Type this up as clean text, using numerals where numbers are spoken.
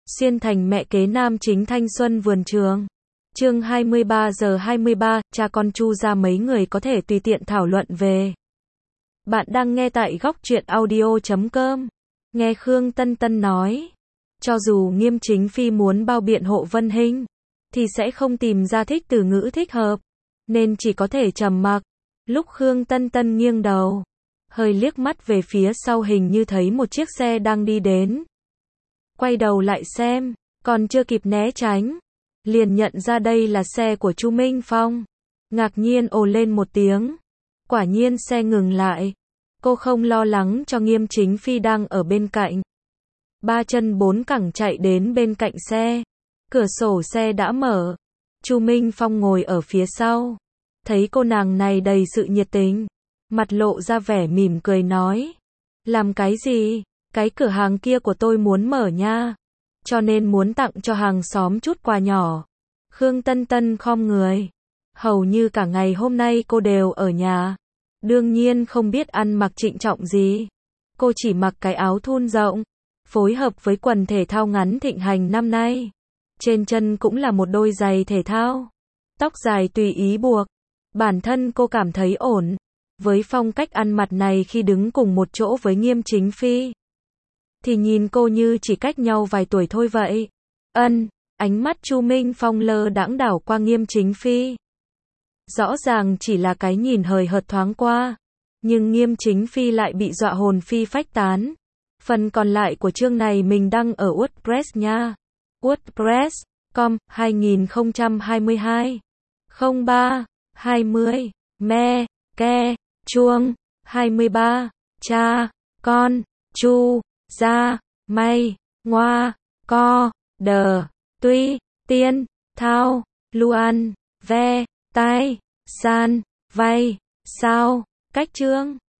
Xuyên thành mẹ kế nam chính thanh xuân vườn trường. Chương 23:23, cha con Chu ra mấy người có thể tùy tiện thảo luận về. Bạn đang nghe tại góc truyện audio.com. Nghe Khương Tân Tân nói, cho dù Nghiêm Chính Phi muốn bao biện hộ Vân Hinh, thì sẽ không tìm ra thích từ ngữ thích hợp, nên chỉ có thể trầm mặc. Lúc Khương Tân Tân nghiêng đầu, hơi liếc mắt về phía sau, hình như thấy một chiếc xe đang đi đến. Quay đầu lại xem, còn chưa kịp né tránh, liền nhận ra đây là xe của Chu Minh Phong. Ngạc nhiên ồ lên một tiếng. Quả nhiên xe ngừng lại. Cô không lo lắng cho Nghiêm Chính Phi đang ở bên cạnh. Ba chân bốn cẳng chạy đến bên cạnh xe. Cửa sổ xe đã mở. Chu Minh Phong ngồi ở phía sau. Thấy cô nàng này đầy sự nhiệt tình, mặt lộ ra vẻ mỉm cười nói. Làm cái gì? Cái cửa hàng kia của tôi muốn mở nha, cho nên muốn tặng cho hàng xóm chút quà nhỏ. Khương Tân Tân khom người. Hầu như cả ngày hôm nay cô đều ở nhà. Đương nhiên không biết ăn mặc trịnh trọng gì. Cô chỉ mặc cái áo thun rộng, phối hợp với quần thể thao ngắn thịnh hành năm nay. Trên chân cũng là một đôi giày thể thao. Tóc dài tùy ý buộc. Bản thân cô cảm thấy ổn với phong cách ăn mặc này khi đứng cùng một chỗ với Nghiêm Chính Phi. Thì nhìn cô như chỉ cách nhau vài tuổi thôi vậy. Ánh mắt Chu Minh Phong lơ đãng đảo qua Nghiêm Chính Phi. Rõ ràng chỉ là cái nhìn hời hợt thoáng qua, nhưng Nghiêm Chính Phi lại bị dọa hồn phi phách tán. Phần còn lại của chương này mình đăng ở WordPress nha. WordPress.com 2022 03 20 me ke chuông 23 cha con Chu ra may ngoa co đờ tuy tiên thao luan ve tai san vay sao. Cách chương